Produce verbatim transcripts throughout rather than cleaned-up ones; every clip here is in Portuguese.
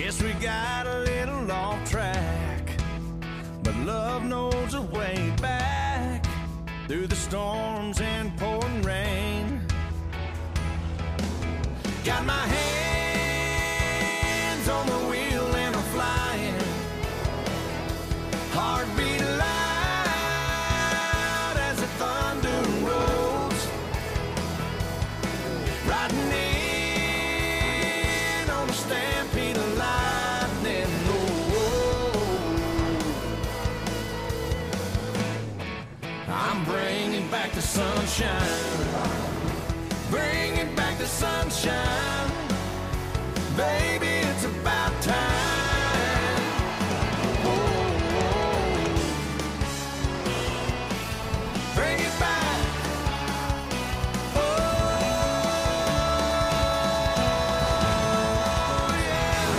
Guess we got a little off track, but love knows a way back through the storms and pouring rain. Got my hands on the wheel and I'm flying, heartbeat loud as the thunder rolls, riding in on a stampede of lightning. Oh, I'm bringing back the sunshine, bringing back the sunshine, baby, it's about time. Oh, oh. Bring it back. Oh, yeah.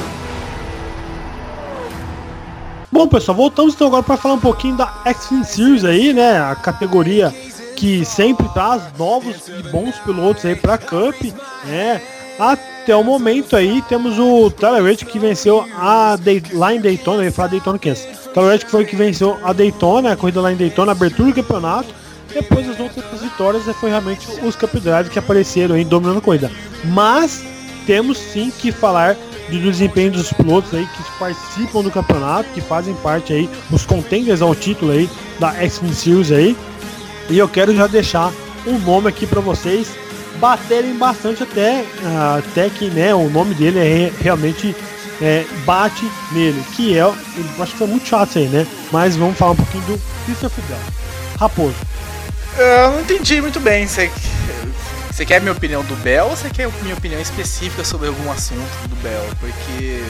Bom, pessoal, voltamos então agora para falar um pouquinho da Xfinity Series aí, né? A categoria que sempre traz novos e bons pilotos aí para a Cup, né? Até o momento aí temos o Tyler Reddick que venceu a Day- lá em Daytona, eu ia falar Daytona Kansas. Tyler Reddick foi o que venceu a Daytona, a corrida lá em Daytona, a abertura do campeonato. Depois as outras vitórias foi realmente os Cup Drive que apareceram aí dominando a corrida. Mas temos sim que falar do desempenho dos pilotos aí que participam do campeonato, que fazem parte aí, os contenders ao título aí da Xfinity Series aí. E eu quero já deixar um nome aqui para vocês baterem bastante até, uh, até que, né, o nome dele é realmente é, bate nele, que é, eu acho que foi muito chato isso aí, né? Mas vamos falar um pouquinho do Christopher Bell. Raposo. Eu não entendi muito bem. Você, você quer a minha opinião do Bell ou você quer a minha opinião específica sobre algum assunto do Bell? Porque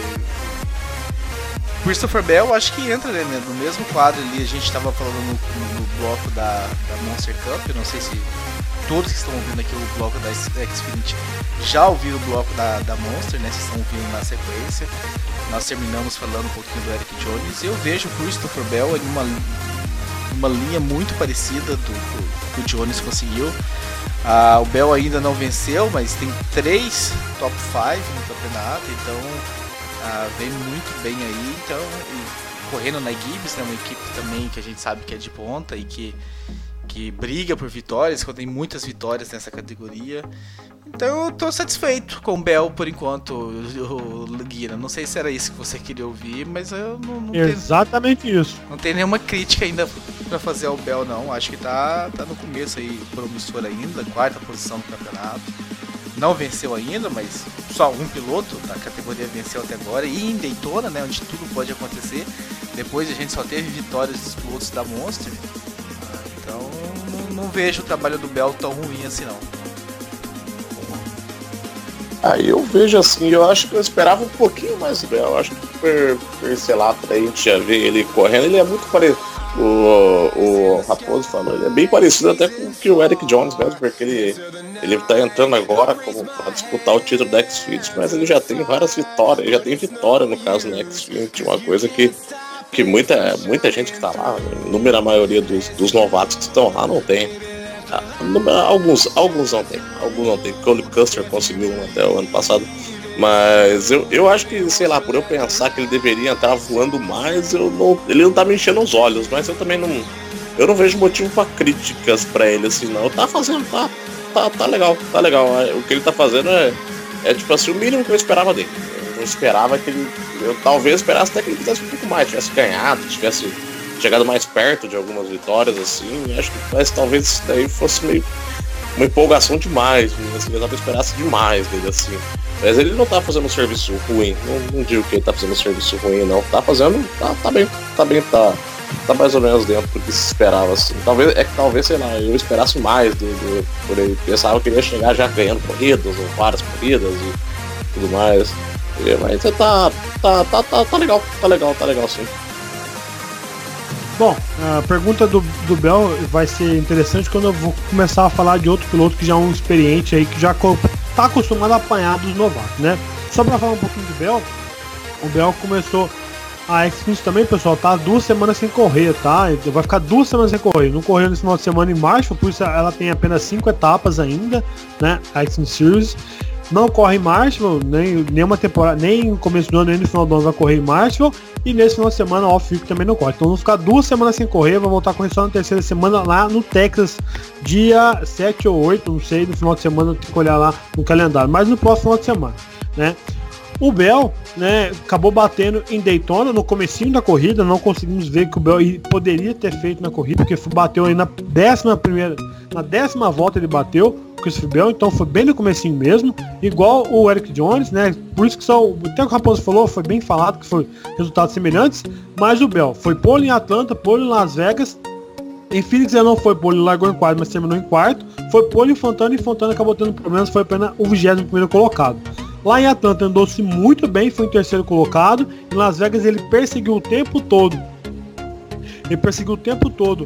Christopher Bell acho que entra, né, no mesmo quadro ali. A gente estava falando no, no bloco da, da Monster Cup. Eu não sei se todos que estão ouvindo aqui o bloco da Xfinity já ouviram o bloco da, da Monster, né? Vocês estão ouvindo na sequência. Nós terminamos falando um pouquinho do Eric Jones. Eu vejo o Christopher Bell em uma, uma linha muito parecida do que o Jones conseguiu. Ah, o Bell ainda não venceu, mas tem três top cinco no campeonato, então ah, vem muito bem aí. Então, correndo na Gibbs, né, uma equipe também que a gente sabe que é de ponta e que que briga por vitórias, que tem muitas vitórias nessa categoria. Então eu tô satisfeito com o Bell por enquanto, o Guina. Não sei se era isso que você queria ouvir, mas eu não, não Exatamente tenho, isso. Não tem nenhuma crítica ainda pra fazer ao Bell, não. Acho que tá, tá no começo aí, promissor ainda, quarta posição do campeonato. Não venceu ainda, mas só um piloto da categoria venceu até agora. E em Daytona, né, onde tudo pode acontecer. Depois a gente só teve vitórias dos pilotos da Monster. Então não, não vejo o trabalho do Bell tão ruim assim não. Aí eu vejo assim, eu acho que eu esperava um pouquinho mais do Bell. Eu acho que por, por sei lá, pra gente já ver ele correndo, ele é muito parecido. O, o Raposo falou, ele é bem parecido até com o que o Eric Jones mesmo, porque ele, ele tá entrando agora como pra disputar o título da Xfinity, mas ele já tem várias vitórias, ele já tem vitória no caso na Xfinity, uma coisa que que muita, muita gente que tá lá, a inúmera maioria dos, dos novatos que estão lá não tem. Alguns, alguns não tem, alguns não tem, porque o Custer conseguiu um até o ano passado. Mas eu, eu acho que, sei lá, por eu pensar que ele deveria estar voando mais, eu não, ele não tá me enchendo os olhos, mas eu também não. Eu não vejo motivo pra críticas pra ele, assim, não. Tá fazendo, tá, tá, tá legal, tá legal. O que ele tá fazendo é, é tipo assim, o mínimo que eu esperava dele. Eu esperava que ele. Eu talvez esperasse até que ele fizesse um pouco mais, tivesse ganhado, tivesse chegado mais perto de algumas vitórias, assim. Acho que mas, talvez isso daí fosse meio uma empolgação demais, assim, eu talvez esperasse demais dele, assim. Mas ele não tá fazendo um serviço ruim, não, não digo que ele tá fazendo um serviço ruim, não. Tá fazendo, tá, tá bem, tá bem, tá, tá mais ou menos dentro do que se esperava, assim. Talvez, é que talvez, sei lá, eu esperasse mais dele, por ele. Pensava que ele ia chegar já ganhando corridas, ou várias corridas e tudo mais. Mas tá, tá, tá, tá, tá legal, tá legal, tá legal sim. Bom, a pergunta do, do Bell vai ser interessante quando eu vou começar a falar de outro piloto que já é um experiente aí, que já tá acostumado a apanhar dos novatos, né? Só pra falar um pouquinho do Bell, o Bell começou a Xfinity também, pessoal, tá duas semanas sem correr, tá? Vai ficar duas semanas sem correr, não correu nesse final de semana em março, por isso ela tem apenas cinco etapas ainda, né? A Xfinity Series. não corre em Marshall, nem nenhuma temporada, nem no começo do ano, nem no final do ano vai correr em Marshall, e nesse final de semana a off-week também não corre. Então vamos ficar duas semanas sem correr, vai voltar a correr só na terceira semana lá no Texas, dia sete ou oito, não sei, no final de semana eu tenho que olhar lá no calendário, mas no próximo final de semana, né? O Bell, né, acabou batendo em Daytona no comecinho da corrida, não conseguimos ver que o Bell poderia ter feito na corrida, porque bateu aí na décima primeira, na décima volta ele bateu o Christopher Bell, então foi bem no comecinho mesmo, igual o Eric Jones, né, por isso que só, até o que o Raposo falou, foi bem falado que foi resultados semelhantes, mas o Bell foi pole em Atlanta, pole em Las Vegas, em Phoenix ele não foi pole, largou em quarto, mas terminou em quarto, foi pole em Fontana e Fontana acabou tendo problemas, foi apenas o vigésimo primeiro colocado. Lá em Atlanta andou-se muito bem, foi em terceiro colocado. Em Las Vegas ele perseguiu o tempo todo. Ele perseguiu o tempo todo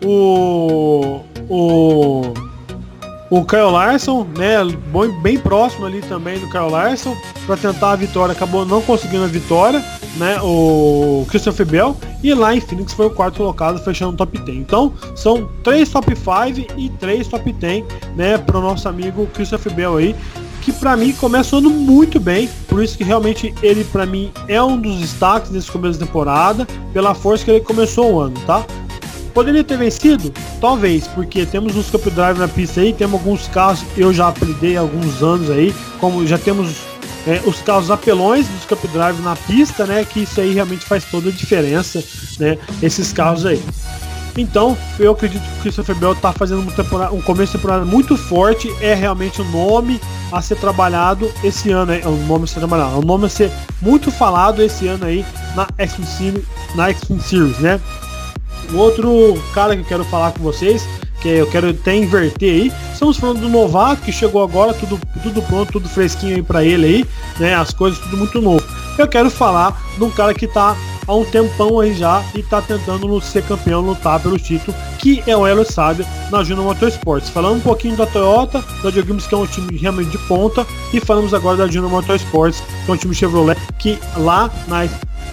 o o o Kyle Larson, né, bem próximo ali também do Kyle Larson para tentar a vitória, acabou não conseguindo a vitória, né, o Christopher Bell, e lá em Phoenix foi o quarto colocado, fechando o top dez. Então são três top cinco e três top dez, né, para o nosso amigo Christopher Bell aí, que pra mim começa andando muito bem, por isso que realmente ele pra mim é um dos destaques desse começo da temporada, pela força que ele começou o ano, tá? Poderia ter vencido? Talvez, porque temos uns Cup Drive na pista aí, temos alguns carros que eu já apelidei há alguns anos aí, como já temos é, os carros apelões dos Cup Drive na pista, né, que isso aí realmente faz toda a diferença, né, esses carros aí. Então, eu acredito que o Christopher Bell está fazendo uma temporada, um começo de temporada muito forte, é realmente o um nome a ser trabalhado esse ano, é um nome a ser trabalhado, é um nome a ser muito falado esse ano aí na Xfinity, na Xfinity Series, né? O outro cara que eu quero falar com vocês, que eu quero até inverter aí, estamos falando do novato que chegou agora, tudo, tudo pronto, tudo fresquinho aí para ele aí, né? As coisas tudo muito novo. Eu quero falar de um cara que tá há um tempão aí já e tá tentando ser campeão, lutar pelo título, que é o Hélio Sabe na Junior Motorsports. Falando um pouquinho da Toyota, da Joggims, que é um time realmente de ponta, e falamos agora da Junior Motorsports, que é um time Chevrolet, que lá na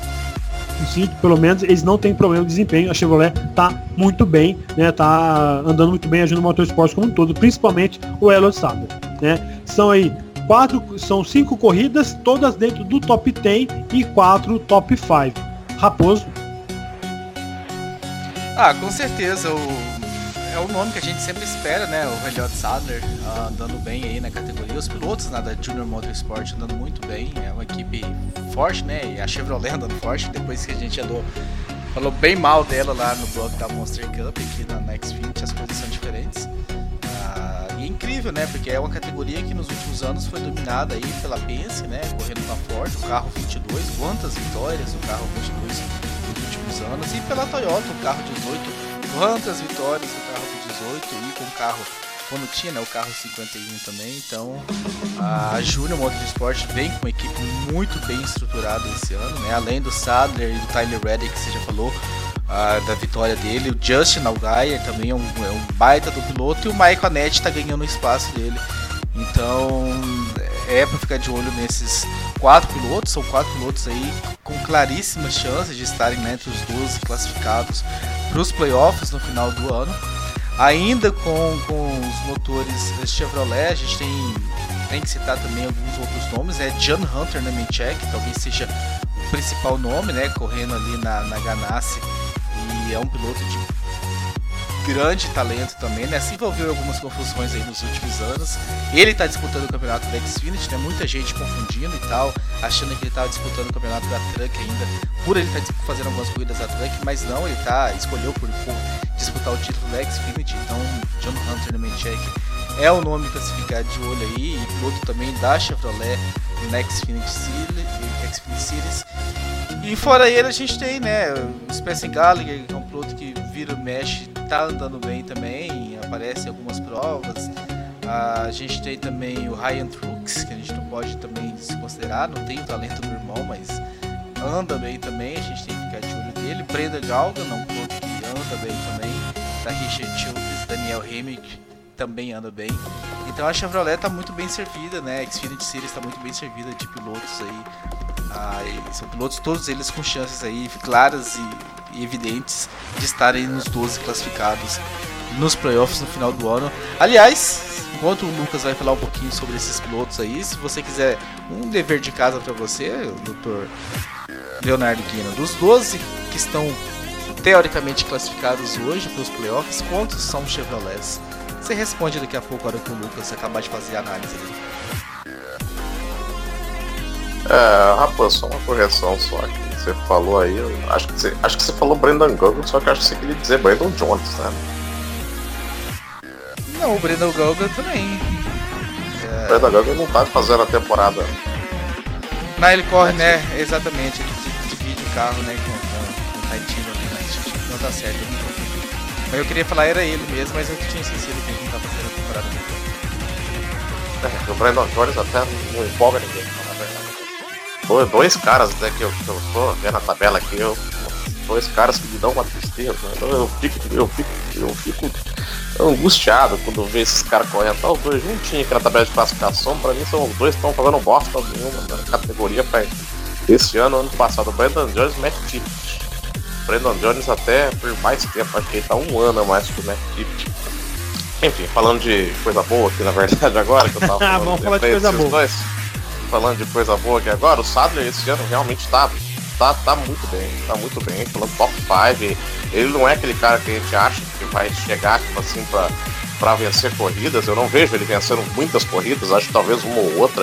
pelo menos eles não têm problema de desempenho. A Chevrolet tá muito bem, né? Tá andando muito bem a Junior Motorsports como um todo, principalmente o Hélio Sabe, né? São aí quatro, são cinco corridas, todas dentro do top dez e quatro top cinco. Raposo. Ah, com certeza, o, é o nome que a gente sempre espera, né? O Elliott Sadler uh, andando bem aí na categoria. Os pilotos, né, da Junior Motorsport andando muito bem. É uma equipe forte, né? E a Chevrolet andando forte. Depois que a gente andou, falou bem mal dela lá no bloco da Monster Cup, aqui na, na Xfinity, as coisas são diferentes. Uh, e é incrível, né? Porque é uma categoria que nos últimos anos foi dominada aí pela Penske, né? Correndo com a Ford, o carro vinte e dois. Quantas vitórias o carro vinte e dois nos últimos anos. E pela Toyota, o carro dezoito. Quantas vitórias o carro dezoito e com o carro, quando tinha, né, o carro cinquenta e um também. Então a Junior Motorsport vem com uma equipe muito bem estruturada esse ano, né? Além do Sadler e do Tyler Reddick, que você já falou uh, da vitória dele, o Justin Allgaier também é um, é um baita do piloto, e o Michael Annett está ganhando o espaço dele. Então é para ficar de olho nesses quatro pilotos. São quatro pilotos aí com claríssimas chances de estarem, né, entre os doze classificados para os playoffs no final do ano. Ainda com, com os motores Chevrolet, a gente tem, tem que citar também alguns outros nomes, né? John Hunter Nemechek, talvez seja o principal nome, né? Correndo ali na, na Ganassi, e é um piloto de grande talento também, né? Se envolveu em algumas confusões aí nos últimos anos. Ele tá disputando o campeonato da Xfinity, né? Muita gente confundindo e tal, achando que ele tava disputando o campeonato da Truck ainda, por ele estar tá fazendo algumas corridas da Truck, mas não, ele tá, escolheu por, por disputar o título da Xfinity. Então, John Hunter Nemechek é o nome para se ficar de olho aí, e piloto também da Chevrolet na Xfinity Series. E fora ele a gente tem, né, o Spencer Gallagher, que é um piloto que vira o mexe, tá andando bem também, aparece em algumas provas. A gente tem também o Ryan Truex, que a gente não pode também se considerar, não tem o talento do irmão, mas anda bem também, a gente tem que ficar de olho dele. Brenda Galga, um piloto que anda bem também, da Richard Childress, Daniel Hemrick também anda bem. Então a Chevrolet tá muito bem servida, né, a Xfinity Series tá muito bem servida de pilotos aí. Ah, são pilotos, todos eles com chances aí claras e, e evidentes de estarem nos doze classificados nos playoffs no final do ano. Aliás, enquanto o Lucas vai falar um pouquinho sobre esses pilotos aí, se você quiser um dever de casa para você, doutor Leonardo Guina, dos doze que estão teoricamente classificados hoje para os playoffs, quantos são Chevrolets? Você responde daqui a pouco, na hora que o Lucas acabar de fazer a análise dele. É, rapaz, só uma correção só que você falou aí, eu acho que você, acho que você falou Brandon Guggle, só que eu acho que você queria dizer Brandon Jones, né? Não, o Brandon Guggle também. É... O Brandon Guggle não tá fazendo a temporada. Não, ele corre, né? Exatamente, ele divide o carro, né, com, com, com o Taitino ali, né? Não tá certo, eu não confundi. Mas eu queria falar, era ele mesmo, mas eu tinha esquecido que ele não tá fazendo a temporada dele. É, o Brandon Jones até não empolga ninguém, na verdade. Dois caras até que eu, que eu tô vendo a tabela aqui, eu, dois caras que me dão uma tristeza, né? Então eu fico, eu fico, eu fico angustiado quando vejo esses caras correndo. Tá, os dois juntinhos aqui na tabela de classificação, pra mim são os dois que estão fazendo bosta nenhuma na categoria pra esse ano, ano passado. O Brandon Jones e o Matt Tippett. O Brandon Jones até por mais tempo, acho que ele tá um ano a mais que o Matt Tippett. Enfim, falando de coisa boa aqui na verdade agora, que eu tava falando vamos falar de coisa boa. Dois, falando de coisa boa aqui agora, o Sadler esse ano realmente tá, tá, tá muito bem, tá muito bem, falando top cinco, ele não é aquele cara que a gente acha que vai chegar tipo assim pra, pra vencer corridas, eu não vejo ele vencendo muitas corridas, acho que talvez uma ou outra,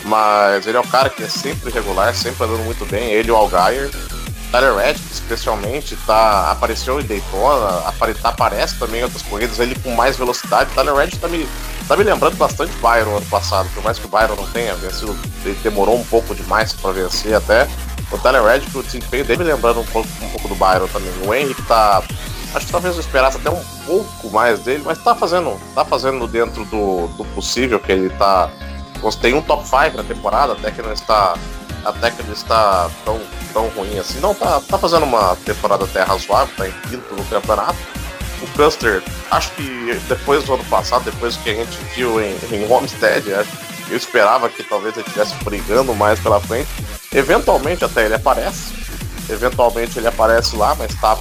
mas ele é um cara que é sempre regular, sempre andando muito bem, ele e o Allgaier. Tyler Reddick, especialmente, tá, apareceu em Daytona, apare, tá, aparece também em outras corridas, ele com mais velocidade. Tyler Reddick tá me, tá me lembrando bastante Byron ano passado, por mais que o Byron não tenha vencido, ele demorou um pouco demais para vencer até. O Tyler Reddick, o desempenho dele me lembrando um pouco, um pouco do Byron também. O Henrique tá, acho que talvez eu esperasse até um pouco mais dele, mas tá fazendo, tá fazendo dentro do, do possível, que ele tá, tem um top cinco na temporada, até que não está... Até que ele está tão, tão ruim assim. Não, tá, tá fazendo uma temporada até razoável, tá em quinto no campeonato. O Custer, acho que depois do ano passado, depois do que a gente viu em, em Homestead, eu esperava que talvez ele estivesse brigando mais pela frente. Eventualmente até ele aparece. Eventualmente ele aparece lá, mas tá,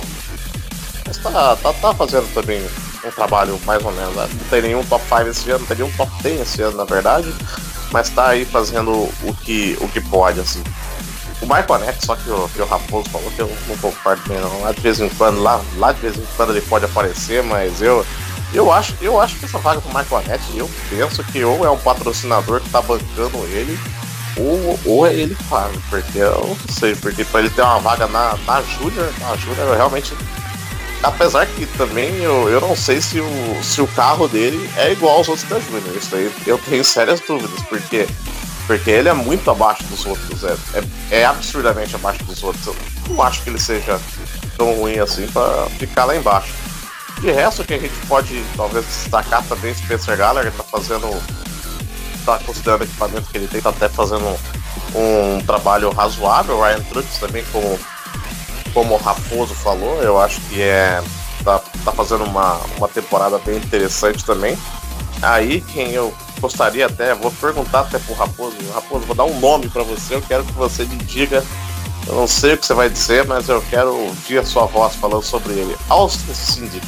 mas tá, tá, tá fazendo também um trabalho mais ou menos. Né? Não tem nenhum top cinco esse ano, não tem nenhum top dez esse ano, na verdade. Mas tá aí fazendo o que, o que pode, assim. O Michael Annett, só que o, que o Raposo falou que eu não concordo bem não. Lá de vez em quando, lá, lá de vez em quando ele pode aparecer, mas eu, eu, acho, eu acho que essa vaga pro Michael Annett, eu penso que ou é um patrocinador que tá bancando ele, ou, ou é ele pago, porque eu não sei, porque pra ele ter uma vaga na, na Júnior, na Júnior eu realmente... Apesar que também eu, eu não sei se o, se o carro dele é igual aos outros da Júnior. Isso aí eu tenho sérias dúvidas, porque, porque ele é muito abaixo dos outros, é, é, é absurdamente abaixo dos outros. Eu não acho que ele seja tão ruim assim pra ficar lá embaixo. De resto, que a gente pode talvez destacar também, Spencer Gallagher tá fazendo, tá considerando o equipamento que ele tem, tá até fazendo um, um trabalho razoável. O Ryan Truex também, como Como o Raposo falou, eu acho que é tá, tá fazendo uma, uma temporada bem interessante também. Aí quem eu gostaria até, vou perguntar até pro Raposo, Raposo, vou dar um nome pra você, eu quero que você me diga, eu não sei o que você vai dizer, mas eu quero ouvir a sua voz falando sobre ele. Austin Cindric.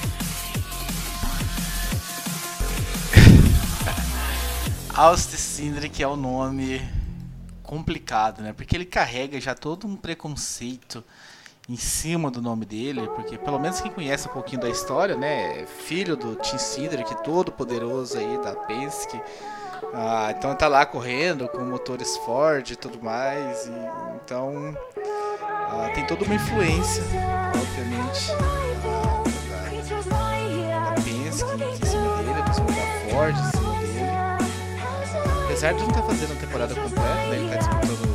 Austin Cindric é o nome complicado, né? Porque ele carrega já todo um preconceito em cima do nome dele, porque pelo menos quem conhece um pouquinho da história, né, é filho do Tim Cindric, todo poderoso aí da Penske, ah, então tá lá correndo com motores Ford e tudo mais, e, então ah, tem toda uma influência, obviamente, ah, da, da Penske em cima dele, da Ford em cima dele, apesar de não estar fazendo a temporada completa, né, ele tá disputando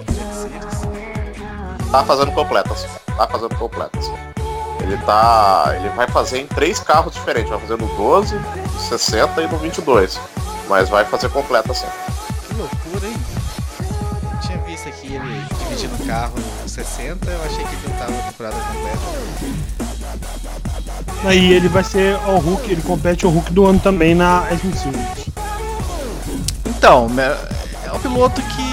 Tá fazendo completa, assim. Tá fazendo completa, assim. Ele tá. Ele vai fazer em três carros diferentes. Vai fazer no doze, no sessenta e no vinte e dois. Mas vai fazer completa, assim. Que loucura, hein? Eu tinha visto aqui ele dividindo o carro no sessenta, eu achei que ele não tava na temporada completa. Aí ele vai ser o Hulk, ele compete o Hulk do ano também na S M C. Então, é um piloto que.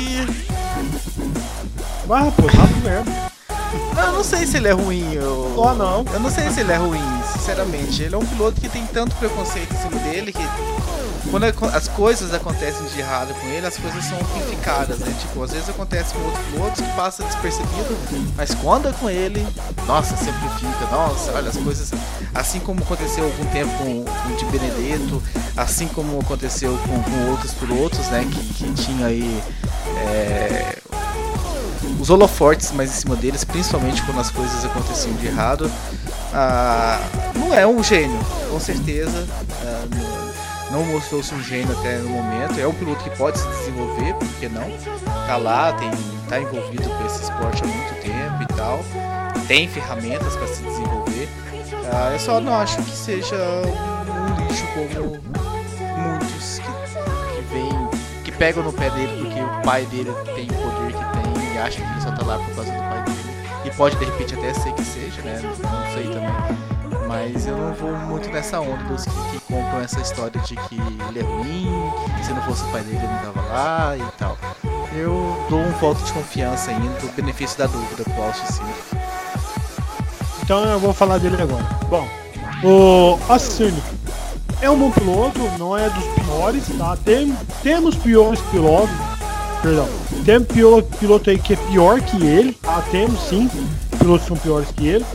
Ah, pô, tá merda. Não, eu não sei se ele é ruim. Eu... Oh, não. Eu não sei se ele é ruim, sinceramente. Ele é um piloto que tem tanto preconceito em cima dele que quando as coisas acontecem de errado com ele, as coisas são amplificadas, né? Tipo, às vezes acontece com outros pilotos que passa despercebido, mas quando é com ele, nossa, simplifica, nossa, olha as coisas, assim como aconteceu há algum tempo com, com o Di Benedetto, assim como aconteceu com, com outros pilotos, né, que, que tinha aí é, os holofortes mais em cima deles, principalmente quando as coisas aconteciam de errado. Ah, não é um gênio, com certeza, ah, não, não mostrou-se um gênio até no momento. É um piloto que pode se desenvolver, por que não? Tá lá, tem, tá envolvido com esse esporte há muito tempo e tal, tem ferramentas para se desenvolver. Ah, eu só não acho que seja um lixo como muitos que, que vem, que pegam no pé dele porque o pai dele tem o poder que tem e acha que ele só tá lá por causa do pai dele. E pode de repente até ser que seja, né? Não sei também. Mas eu não vou muito nessa onda dos que, que compram essa história de que ele é ruim, que se não fosse o pai dele ele não tava lá e tal. Eu dou um voto de confiança ainda, do benefício da dúvida pro Austin Cindric. Então eu vou falar dele agora. Bom, o Austin é um bom piloto, não é dos piores, tá? Tem, temos piores pilotos, perdão, tem piloto, piloto aí que é pior que ele, tá? Temos sim, pilotos que são piores que ele.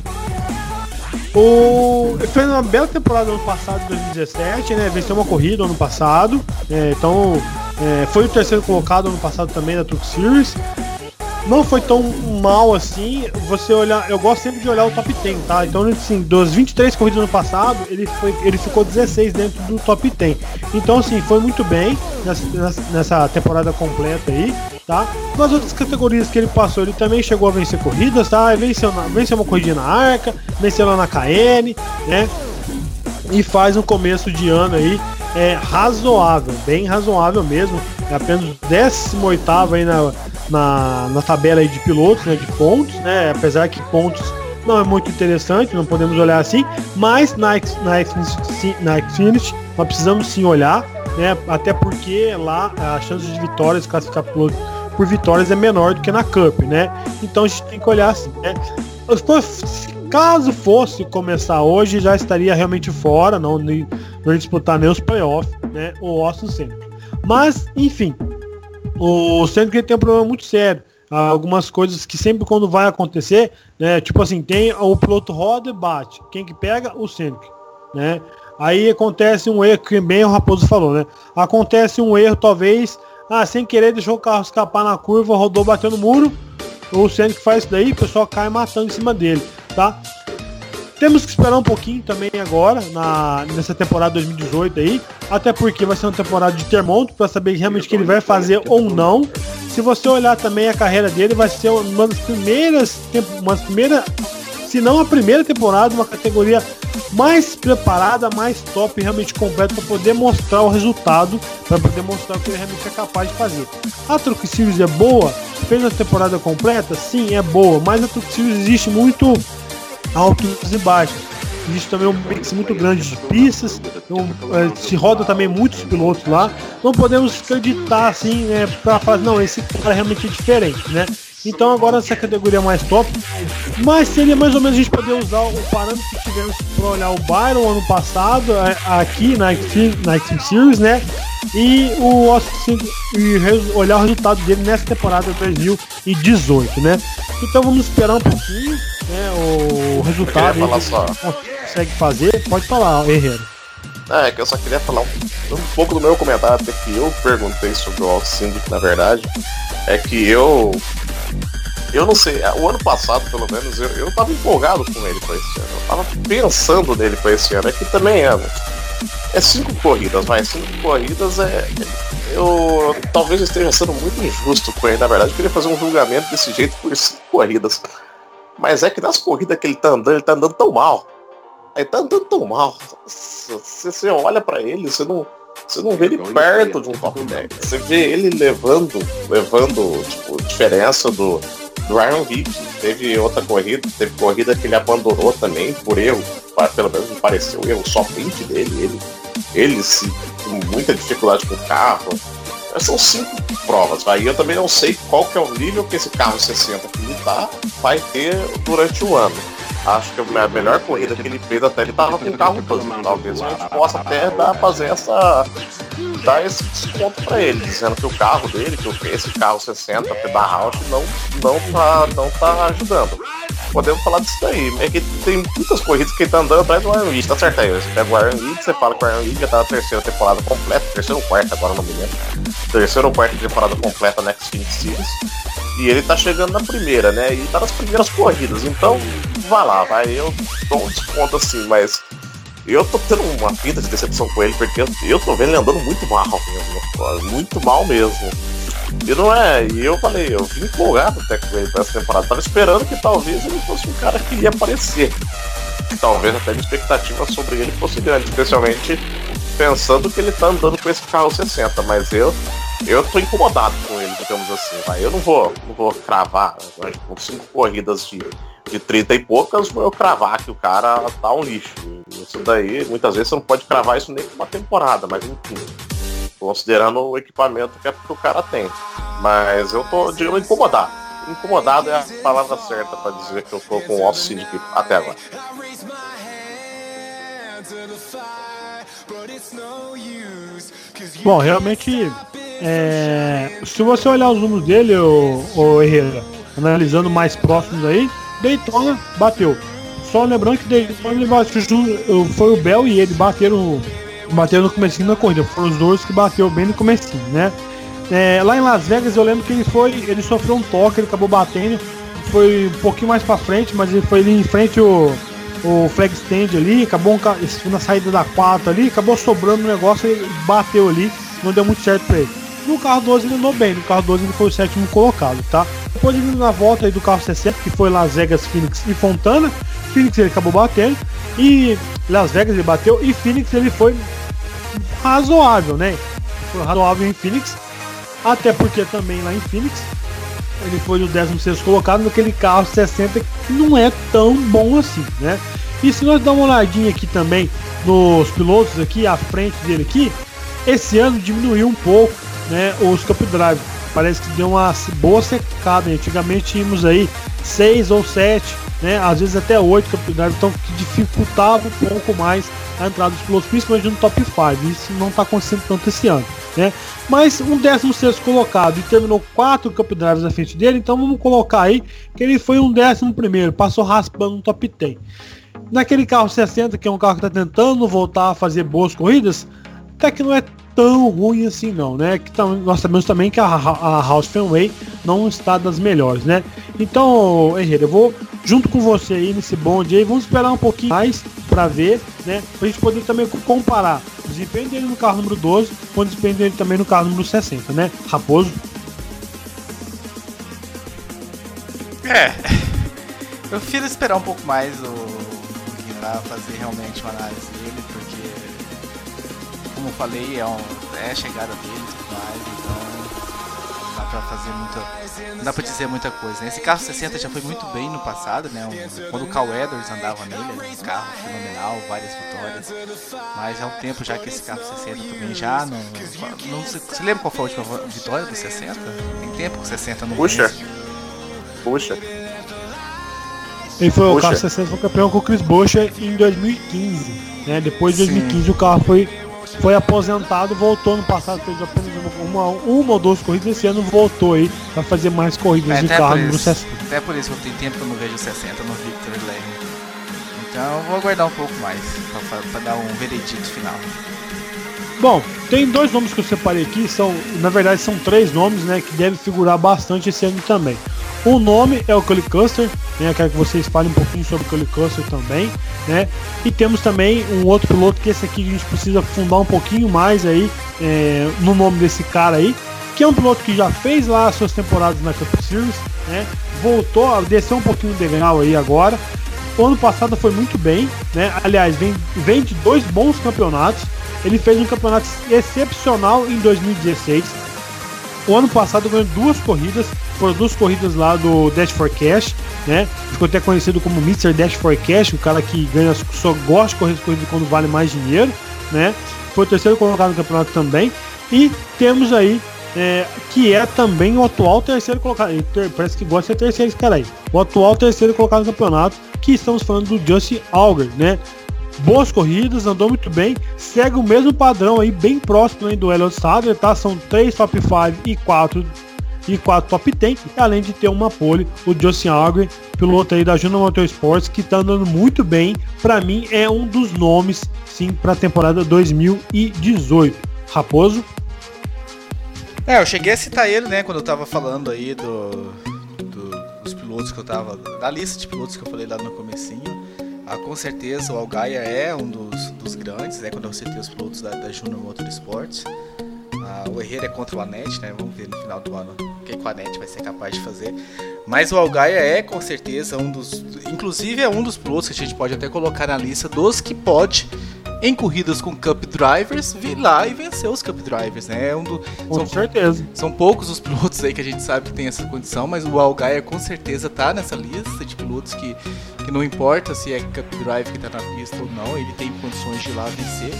O, ele fez uma bela temporada ano passado, dois mil e dezessete, né? Venceu uma corrida ano passado, é, então é, foi o terceiro colocado ano passado também da Truck Series. Não foi tão mal assim. Você olhar, eu gosto sempre de olhar o top dez, tá? Então, assim, das vinte e três corridas no ano passado, ele, foi, ele ficou dezesseis dentro do top dez. Então, assim, foi muito bem nessa, nessa temporada completa aí, tá? Nas outras categorias que ele passou, ele também chegou a vencer corridas, tá? Ele venceu, na, venceu uma corrida na Arca, venceu lá na K N, né? E faz um começo de ano aí é, razoável, bem razoável mesmo. É apenas décimo oitavo aí na, na, na tabela aí de pilotos, né, de pontos, né? Apesar que pontos não é muito interessante, não podemos olhar assim, mas na, na, na Xfinity nós precisamos sim olhar, né? Até porque lá a chance de vitórias, classificar por, por vitórias é menor do que na Cup, né? Então a gente tem que olhar assim, né? Caso fosse começar hoje, já estaria realmente fora, não, não ia disputar nem os playoffs, né? O Austin Cindric. Mas, enfim, o Cindric tem um problema muito sério. Algumas coisas que sempre quando vai acontecer, né? Tipo assim, tem o piloto roda e bate. Quem que pega? O Cindric, né? Aí acontece um erro, que bem o Raposo falou, né? Acontece um erro, talvez, ah, sem querer deixou o carro escapar na curva, rodou, bateu no muro. O Cindric faz isso daí, o pessoal cai matando em cima dele, tá? Temos que esperar um pouquinho também agora, na, nessa temporada dois mil e dezoito aí, até porque vai ser uma temporada de termômetro para saber realmente o que ele vai fazer ou não. Se você olhar também a carreira dele, vai ser uma das primeiras, uma das primeiras, se não a primeira temporada, uma categoria mais preparada, mais top, realmente completa para poder mostrar o resultado, para poder mostrar o que ele realmente é capaz de fazer. A Truck Series é boa, fez a temporada completa? Sim, é boa, mas a Truck Series existe muito altos e baixos. Existe também um mix muito grande de pistas, um, é, se roda também muitos pilotos lá. Não podemos acreditar assim, é, para falar, não, esse cara realmente é diferente, né? Então agora essa categoria mais top, mas seria mais ou menos a gente poder usar o parâmetro que tivemos para olhar o Byron ano passado, aqui na X Series, né? E o Austin, e olhar o resultado dele nessa temporada dois mil e dezoito, né? Então vamos esperar um pouquinho, né? O resultado falar só. consegue fazer. Pode falar, Herrero. É, que eu só queria falar um, um pouco do meu comentário, até que eu perguntei sobre o Austin Cindric, na verdade, é que eu eu não sei, o ano passado pelo menos eu, eu tava empolgado com ele pra esse ano, eu tava pensando nele pra esse ano, é que também é, é cinco corridas, mas cinco corridas é, eu talvez esteja sendo muito injusto com ele, na verdade, eu queria fazer um julgamento desse jeito por cinco corridas, mas é que nas corridas que ele tá andando, ele tá andando tão mal. Ele tá andando tão mal. Você, você olha pra ele, você não, você não vê ele perto de um top dez. Você vê ele levando, levando tipo, diferença do, do Ryan Hick. Teve outra corrida, teve corrida que ele abandonou também por erro. Pelo menos me pareceu erro somente dele. Ele, ele se, com muita dificuldade com o carro. São cinco provas, vai. Eu também não sei qual que é o nível que esse carro sessenta que ele tá, vai ter durante o ano. acho que a melhor corrida que ele fez até ele tava com o carro puzzle. Talvez a gente possa até dar, fazer essa, dar esse desconto pra ele, dizendo que o carro dele, que esse carro sessenta da Roush não, não, tá, não tá ajudando. Podemos falar disso daí. É que tem muitas corridas que ele tá andando atrás do Iron Reed, tá certo aí. Você pega o Iron Reed, você fala que o Iron Reed já tá na terceira temporada completa, terceira ou quarta, agora não me lembro. Terceira ou quarta temporada completa na Xfinity Series. E ele tá chegando na primeira, né? E tá nas primeiras corridas. Então, vai lá, vai. Eu dou um desconto assim, mas eu tô tendo uma pinta de decepção com ele, porque eu tô vendo ele andando muito mal mesmo. Muito mal mesmo. E não é, e eu falei, eu vim empolgado até com ele pra essa temporada. Tava esperando que talvez ele fosse um cara que ia aparecer. Talvez até a expectativa sobre ele fosse grande, especialmente pensando que ele tá andando com esse carro sessenta, mas eu eu tô incomodado com ele, digamos assim, vai. Eu não vou, não vou cravar, com cinco corridas de, de trinta e poucas, vou eu cravar que o cara tá um lixo. Isso daí, muitas vezes você não pode cravar isso nem com uma temporada, mas enfim, considerando o equipamento que, é que o cara tem. Mas eu tô, digamos, incomodado. Incomodado é a palavra certa pra dizer que eu tô com o auxílio até agora. Bom, realmente, é, se você olhar os números dele, o, o Herrera, analisando mais próximos aí, Daytona bateu. Só lembrando que Daytona ele bateu, foi o Bell e ele bateram, bateram no comecinho da corrida. Foram os dois que bateu bem no comecinho, né? É, lá em Las Vegas eu lembro que ele foi, ele sofreu um toque, ele acabou batendo, foi um pouquinho mais pra frente, mas ele foi ali em frente o o flag stand ali, acabou um, na saída da quatro ali, acabou sobrando o negócio, ele bateu ali, não deu muito certo pra ele. No carro doze ele andou bem, no carro doze ele foi o sétimo colocado, tá? Depois ele na volta aí do carro sessenta, que foi Las Vegas, Phoenix e Fontana, Phoenix ele acabou batendo, e Las Vegas ele bateu, e Phoenix ele foi razoável, né? Foi razoável em Phoenix, até porque também lá em Phoenix ele foi o décimo sexto colocado naquele carro sessenta que não é tão bom assim, né? E se nós dar uma olhadinha aqui também nos pilotos aqui, à frente dele aqui, esse ano diminuiu um pouco, né, os Cup Drive. Parece que deu uma boa secada. Antigamente tínhamos aí seis ou sete, né, às vezes até oito Cup Drive, então que dificultava um pouco mais a entrada dos pilotos, principalmente no top cinco. Isso não está acontecendo tanto esse ano, né? Mas um décimo sexto colocado e terminou quatro Cup Drivers à frente dele, então vamos colocar aí que ele foi um décimo primeiro, passou raspando no top dez. Naquele carro sessenta, que é um carro que está tentando voltar a fazer boas corridas, até que não é tão ruim assim não, né? Que tam, nós sabemos também que a, a Roush Fenway não está das melhores, né? Então, Herrera, eu vou junto com você aí nesse bonde aí, vamos esperar um pouquinho mais para ver, né? Pra gente poder também comparar o desempenho dele no carro número doze com o desempenho dele também no carro número sessenta, né? Raposo? É, eu prefiro esperar um pouco mais o Guimarães fazer realmente uma análise dele, porque, como eu falei, é, um, é a chegada dele e tudo mais, então não dá pra fazer muita, não dá pra dizer muita coisa, né? Esse carro sessenta já foi muito bem no passado, né? Um, quando o Cal Edwards andava nele, era um carro fenomenal, várias vitórias, mas é um tempo já que esse carro sessenta também já não... não você, você lembra qual foi a última vitória do sessenta? Tem tempo que o sessenta não Puxa. Puxa. Ele foi Buescher. O carro sessenta foi campeão com o Chris Buescher em dois mil e quinze, né? Depois de dois mil e quinze Sim. o carro foi, foi aposentado, voltou no passado, fez apenas uma, uma, uma ou duas corridas, esse ano voltou aí para fazer mais corridas é, de carro no sessenta. Até por isso que tem tempo que eu não vejo o sessenta no Victory Lane. Então eu vou aguardar um pouco mais para dar um veredito final. Bom, tem dois nomes que eu separei aqui, são, na verdade são três nomes, né, que devem figurar bastante esse ano também. O nome é o Cully Custer, né, eu quero que vocês falem um pouquinho sobre o Cully Custer também, né, e temos também um outro piloto que esse aqui a gente precisa fundar um pouquinho mais aí, é, no nome desse cara aí, que é um piloto que já fez lá as suas temporadas na Cup Series, né, voltou a descer um pouquinho o degrau aí agora. O ano passado foi muito bem, né, aliás, vem, vem de dois bons campeonatos. Ele fez um campeonato excepcional em dois mil e dezesseis. O ano passado ganhou duas corridas, foram duas corridas lá do Dash for Cash, né? Ficou até conhecido como mister Dash for Cash, o cara que ganha, só gosta de correr corridas quando vale mais dinheiro, né? Foi o terceiro colocado no campeonato também. E temos aí, é, que é também o atual terceiro colocado. Ele ter, parece que gosta de ser terceiro esse cara aí. O atual terceiro colocado no campeonato, que estamos falando do Justin Allgaier, né? Boas corridas, andou muito bem, segue o mesmo padrão aí, bem próximo aí do Elliott Sadler, tá? São três top cinco e quatro e quatro top dez, além de ter uma pole, o Justin Allgaier, piloto aí da Júnior Motorsports, que tá andando muito bem. Para mim é um dos nomes, sim, para a temporada dois mil e dezoito. Raposo? É, eu cheguei a citar ele, né, quando eu tava falando aí do, do dos pilotos que eu tava, da lista de pilotos que eu falei lá no comecinho. Ah, com certeza o Allgaier é um dos, dos grandes, né, quando eu citei os pilotos da, da Júnior Motorsports. Ah, o Herrera é contra o Annett, né, vamos ver no final do ano o que, que o Annett vai ser capaz de fazer. Mas o Allgaier é com certeza um dos, inclusive é um dos pilotos que a gente pode até colocar na lista dos que pode, em corridas com Cup Drivers, vir lá e vencer os Cup Drivers, né? É um do, com são, certeza. São poucos os pilotos aí que a gente sabe que tem essa condição, mas o Allgaier com certeza tá nessa lista de pilotos que, que não importa se é Cup Drive que tá na pista ou não, ele tem condições de ir lá vencer.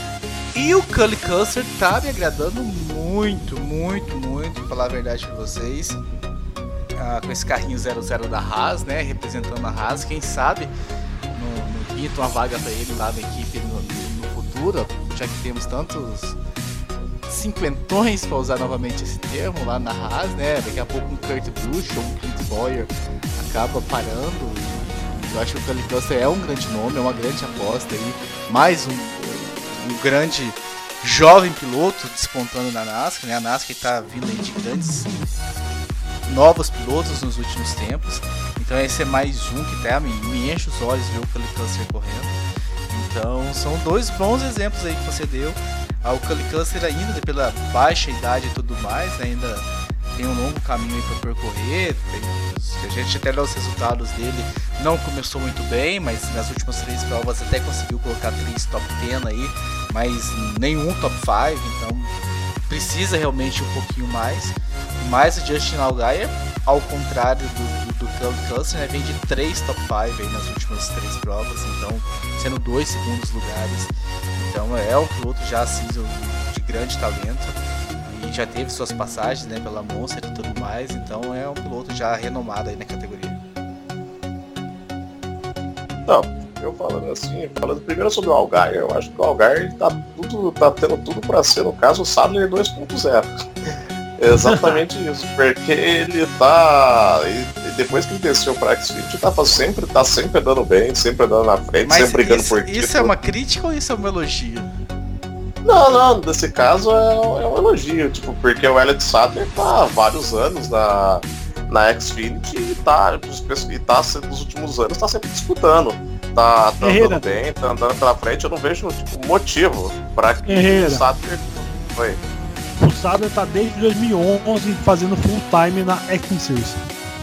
E o Cully Custer tá me agradando muito, muito, muito, pra falar a verdade pra vocês. Ah, com esse carrinho zero zero da Haas, né? Representando a Haas, quem sabe no, no pinto uma vaga pra ele lá na equipe no, no futuro, já que temos tantos cinquentões, pra usar novamente esse termo, lá na Haas, né? Daqui a pouco um Kurt Busch ou um Clint Bowyer acaba parando. Eu acho que o Cully Custer é um grande nome, é uma grande aposta aí. Mais um, um grande jovem piloto despontando na NASCAR, né? A NASCAR está vindo aí de grandes novos pilotos nos últimos tempos. Então esse é mais um que tá, me, me enche os olhos ver o Cully Custer correndo. Então são dois bons exemplos aí que você deu. Ah, o Cully Custer ainda, pela baixa idade e tudo mais, né, ainda tem um longo caminho aí para percorrer. Tem, a gente até lê os resultados dele, não começou muito bem, mas nas últimas três provas até conseguiu colocar três top dez aí, mas nenhum top cinco, então precisa realmente um pouquinho mais. Mas o Justin Allgaier, ao contrário do, do, do Cully Custer, né, vem de três top cinco aí nas últimas três provas, então sendo dois segundos lugares. Então é um piloto já assim de grande talento e já teve suas passagens, né, pela Monster e tudo mais, então é um piloto já renomado aí na categoria. Não, eu falando assim, falando primeiro sobre o Allgaier, eu acho que o Allgaier tá, tudo, tá tendo tudo para ser, no caso, o Sadler dois ponto zero. Exatamente isso, porque ele tá. E depois que ele desceu pra Xfinity, tá sempre, tá sempre andando bem, sempre andando na frente, mas sempre brigando isso, por título. Isso é uma crítica ou isso é um elogio? Não, não, nesse caso é, é um elogio, tipo, porque o Elliott Sadler tá há vários anos na, na Xfinity e tá, e tá nos últimos anos tá sempre disputando. Tá, tá andando bem, tá andando pela frente, eu não vejo tipo, motivo pra que Herrera. o Sadler foi. O Sadler tá desde dois mil e onze fazendo full time na X Series.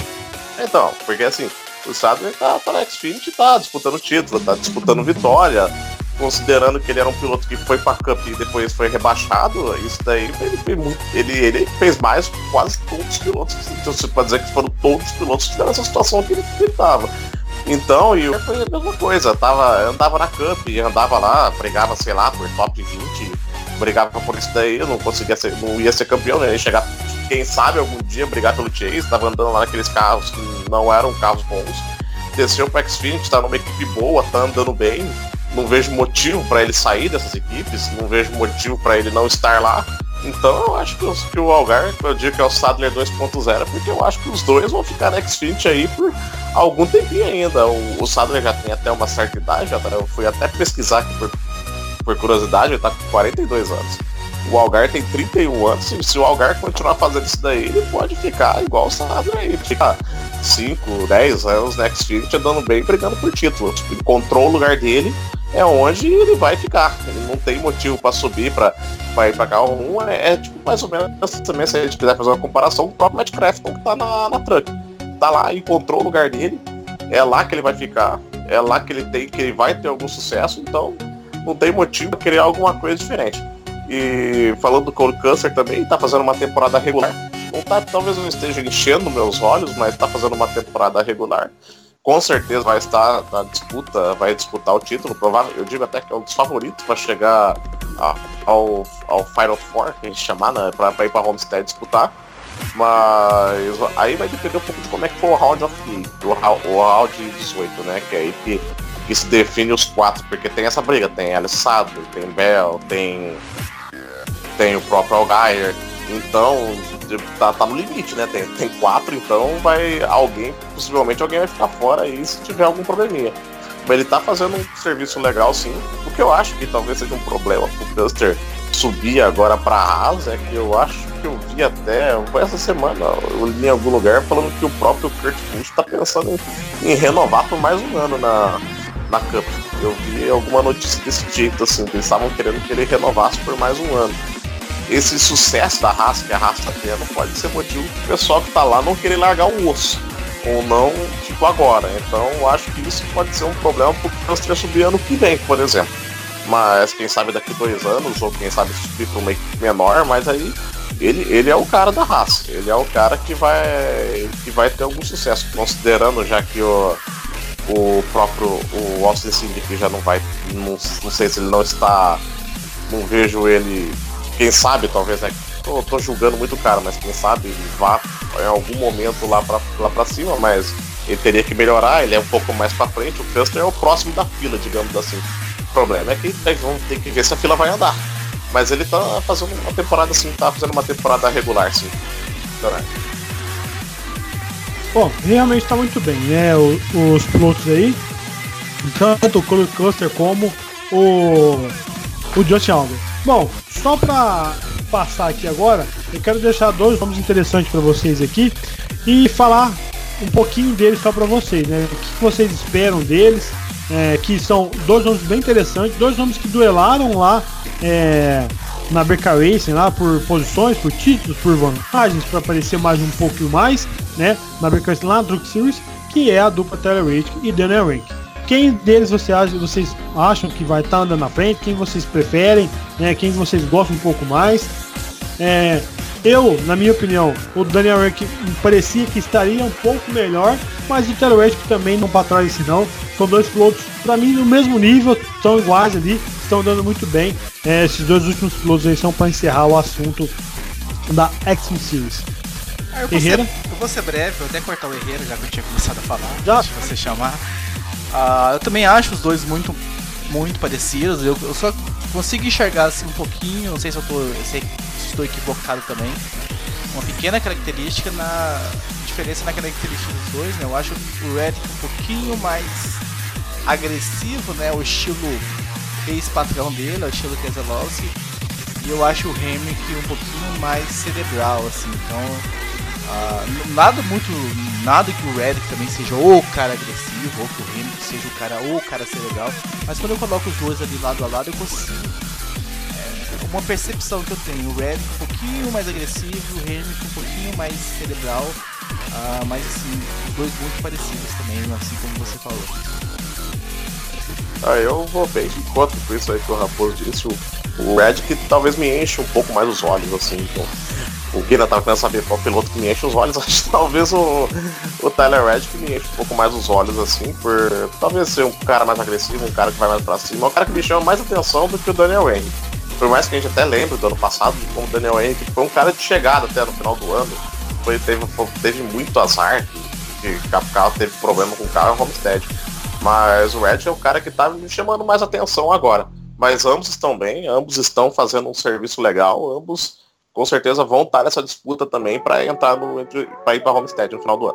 Então, porque assim, o Sadler tá, tá na Xfinity e tá disputando título, tá disputando vitória, considerando que ele era um piloto que foi pra Cup e depois foi rebaixado, isso daí ele fez muito. Ele, ele fez mais que quase todos os pilotos, então você pode dizer que foram todos os pilotos que tiveram essa situação que ele, que ele tava. Então, e foi a mesma coisa, tava, andava na Cup, andava lá, brigava, sei lá, por top vinte, brigava por isso daí, não conseguia ser, não ia ser campeão, né? Ia chegar, quem sabe, algum dia brigar pelo Chase, tava andando lá naqueles carros que não eram carros bons, desceu pro Xfinity, tá numa equipe boa, tá andando bem, não vejo motivo pra ele sair dessas equipes, não vejo motivo pra ele não estar lá. Então eu acho que, os, que o Allgaier, eu digo que é o Sadler dois ponto zero, porque eu acho que os dois vão ficar na Xfinity aí por algum tempinho ainda. O, o Sadler já tem até uma certa idade, já, eu fui até pesquisar aqui por, por curiosidade, ele tá com quarenta e dois anos. O Allgaier tem trinta e um anos, e se o Allgaier continuar fazendo isso daí, ele pode ficar igual o Sadler aí, ficar cinco, dez anos na Xfinity andando bem, brigando por título. Tipo, ele encontrou o lugar dele, é onde ele vai ficar. Ele não tem motivo para subir, para ir para K um. É, é tipo mais ou menos também, se a gente quiser fazer uma comparação, o próprio Matt Crafton que tá na, na Truck. Tá lá, encontrou o lugar dele, é lá que ele vai ficar, é lá que ele tem, que ele vai ter algum sucesso, então não tem motivo para criar alguma coisa diferente. E falando do Cully Custer também, tá fazendo uma temporada regular. Não tá, talvez eu esteja enchendo meus olhos, mas tá fazendo uma temporada regular. Com certeza vai estar na disputa, vai disputar o título, provável, eu digo até que é um dos favoritos para chegar a, ao, ao Final Four, que a gente chamar, né, para ir para Homestead disputar. Mas aí vai depender um pouco de como é que for o round of o, o round dezoito, né? Que é aí que, que se define os quatro, porque tem essa briga, tem Alice Sadler, tem Bell, tem, tem o próprio Allgaier, então tá, tá no limite, né? Tem, tem quatro, então vai alguém, possivelmente alguém vai ficar fora aí se tiver algum probleminha. Mas ele tá fazendo um serviço legal, sim. O que eu acho que talvez seja um problema pro Custer subir agora pra Haas é que eu acho que eu vi até, foi essa semana, eu li em algum lugar falando que o próprio Kurt Busch tá pensando em, em renovar por mais um ano na, na Cup. Eu vi alguma notícia desse jeito, assim, que eles estavam querendo que ele renovasse por mais um ano. Esse sucesso da Haas, que a Haas tá tendo, pode ser motivo do pessoal que tá lá não querer largar o osso. Ou não, tipo agora. Então eu acho que isso pode ser um problema pro Custer subir ano que vem, por exemplo. Mas quem sabe daqui dois anos, ou quem sabe subir para uma equipe menor, mas aí ele, ele é o cara da raça. Ele é o cara que vai, que vai ter algum sucesso, considerando já que o, o próprio o Austin Cindric que já não vai, não, não sei se ele não está, não vejo ele, quem sabe talvez, né? Tô, tô julgando muito o cara, mas quem sabe ele vá em algum momento lá pra, lá pra cima, mas ele teria que melhorar, ele é um pouco mais pra frente, o Custer é o próximo da fila, digamos assim. O problema é que vamos ter que ver se a fila vai andar. Mas ele tá fazendo uma temporada assim, tá fazendo uma temporada regular, sim. Bom, realmente tá muito bem, né? Os, os pilotos aí, tanto o Kurt Custer como o, o Justin Allgaier. Bom, só pra passar aqui agora, eu quero deixar dois nomes interessantes para vocês aqui e falar um pouquinho deles só para vocês, né? O que vocês esperam deles, é, que são dois nomes bem interessantes, dois nomes que duelaram lá é, na B K Racing, lá por posições, por títulos, por vantagens, para aparecer mais um pouco mais, né? Na B K Racing lá na Truck Series, que é a dupla Tyler Reddick e Daniel Reinke. Quem deles você acha, vocês acham que vai estar tá andando na frente? Quem vocês preferem? Né? Quem vocês gostam um pouco mais? É, eu, na minha opinião, o Daniel Reinke parecia que estaria um pouco melhor, mas o Tyler Reddick também não para trás assim não. São dois pilotos, para mim, no mesmo nível, estão iguais ali, estão dando muito bem. É, esses dois últimos pilotos aí são para encerrar o assunto da X-Men Series. Ah, eu, vou ser, eu vou ser breve, vou até cortar o Herrera, já que eu tinha começado a falar, já. Deixa você chamar. Uh, eu também acho os dois muito, muito parecidos. Eu, eu só consigo enxergar assim um pouquinho, não sei se eu tô, eu sei, se estou equivocado também. Uma pequena característica na diferença na característica dos dois, né? Eu acho o Reddick um pouquinho mais agressivo, né? O estilo ex-patrão dele, o estilo Keselowski. E eu acho o Reinke um pouquinho mais cerebral, assim. Então Uh, nada muito, nada que o Reddick também seja o cara agressivo, ou que o Reinke seja o cara, o cara cerebral, mas quando eu coloco os dois ali lado a lado, eu consigo, é, uma percepção que eu tenho, o Reddick um pouquinho mais agressivo, o Reinke um pouquinho mais cerebral, uh, mas assim, os dois muito parecidos também, assim como você falou. Ah, eu vou bem de conta com isso aí que o Raposo disse, o, o Reddick talvez me enche um pouco mais os olhos, assim, então... O Guina tava querendo saber qual piloto que me enche os olhos, acho que talvez o, o Tyler Reddick me enche um pouco mais os olhos, assim, por talvez ser um cara mais agressivo, um cara que vai mais pra cima, um cara que me chama mais atenção do que o Daniel Reinke. Por mais que a gente até lembre do ano passado, como o Daniel Reinke foi um cara de chegada até no final do ano, foi, teve, teve muito azar, que, que o carro teve problema com o carro e o Homestead. Mas o Reddick é o cara que tá me chamando mais atenção agora. Mas ambos estão bem, ambos estão fazendo um serviço legal, ambos... com certeza vão estar nessa disputa também para entrar no para ir para Homestead no final do ano.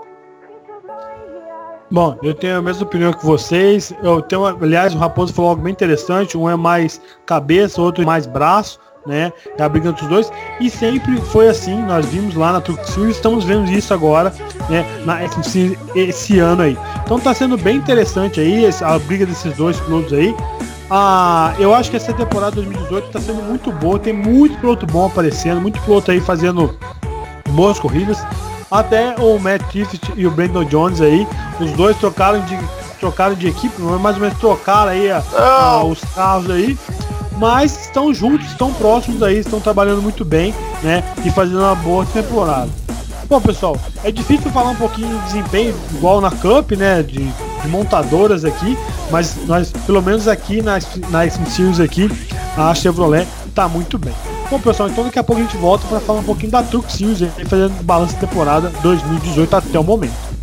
Bom, eu tenho a mesma opinião que vocês. Eu tenho, aliás, o Raposo falou algo bem interessante. Um é mais cabeça, o outro é mais braço, né? É a briga entre os dois. E sempre foi assim. Nós vimos lá na Truck Series, estamos vendo isso agora, né? Na X-Men esse ano aí. Então tá sendo bem interessante aí a briga desses dois pilotos aí. Ah, eu acho que essa temporada dois mil e dezoito está sendo muito boa, tem muito piloto bom aparecendo, muito piloto aí fazendo boas corridas, até o Matt Tifft e o Brandon Jones aí, os dois trocaram de, trocaram de equipe, mais ou menos trocaram aí a, a, os carros aí, mas estão juntos, estão próximos aí, estão trabalhando muito bem, né, e fazendo uma boa temporada. Bom, pessoal, é difícil falar um pouquinho de desempenho igual na Cup, né, de, de montadoras aqui, mas nós, pelo menos aqui na, na X-Men Series aqui, a Chevrolet tá muito bem. Bom, pessoal, então daqui a pouco a gente volta para falar um pouquinho da Truck Series e fazendo balanço de temporada dois mil e dezoito até o momento.